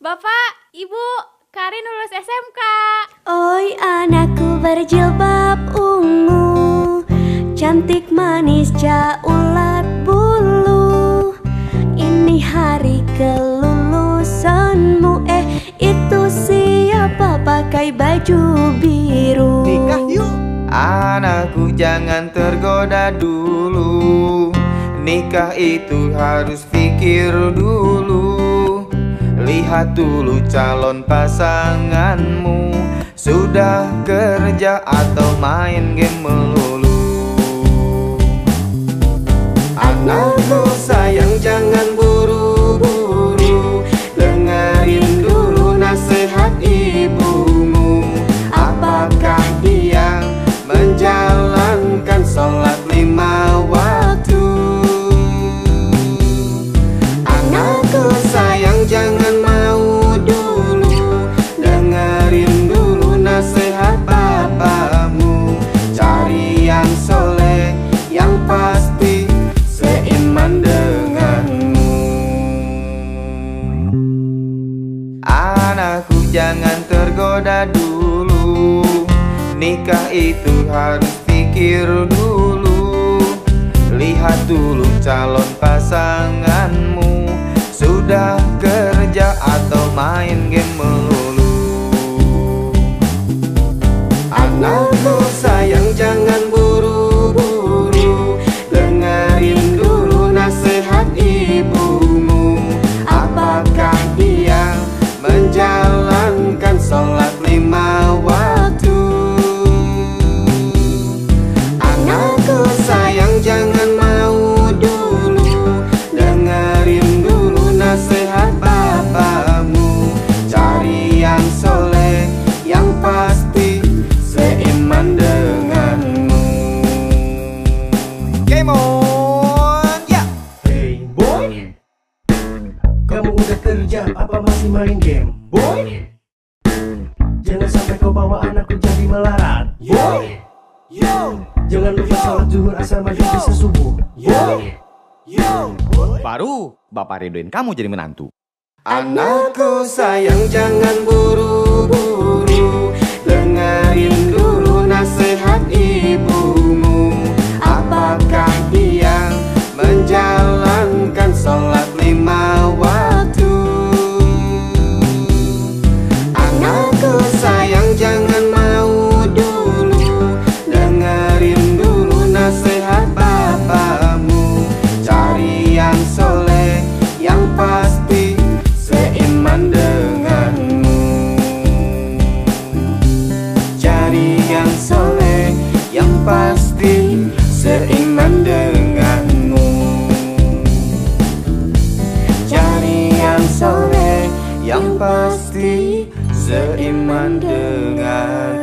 Bapak, Ibu, Karin lulus SMK. Oi anakku berjilbab ungu, cantik manis jaulat bulu. Ini hari kelulusanmu. Itu siapa pakai baju biru? Nikah yuk. Anakku jangan tergoda dulu. Nikah itu harus pikir dulu. Lihat dulu calon pasanganmu, sudah kerja atau main game melulu. Anakku sayang jangan buru-buru, dengerin dulu nasihat ibumu. Apakah dia menjalankan sholat 5 waktu? Anakku sayang jangan mau dulu, dengerin dulu nasihat bapamu. Cari yang soleh, yang pasti seiman denganmu. Anakku jangan tergoda dulu, nikah itu harus pikir dulu. Lihat dulu calon pasanganmu, sudah kerja atau main game melulu. Anakku sayang jangan buru-buru, dengerin dulu nasihat ibumu. Apakah dia menjalankan sholat 5 waktu? Anakku sayang jangan mau dulu, dengerin dulu nasihat bapamu. Cari yang soleh, yang pasti seiman denganmu. Game on, ya. Hey boy, kamu udah kerja apa masih main game? Boy, jangan sampai kau bawa anakku jadi melarat. Boy, jangan lupa sholat zuhur asar maghrib bisa subuh. Boy, Baru Bapak ridoin kamu jadi menantu. Anakku sayang jangan buru-buru, dengerin dulu nasihat ibumu. Apakah dia menjalankan sholat 5 waktu? Anakku sayang jangan mau dulu, dengerin dulu nasihat bapamu. Cari yang soleh, yang pasti seiman denganmu. Cari yang soleh, yang pasti seiman denganmu. Cari yang soleh, yang pasti seiman denganmu.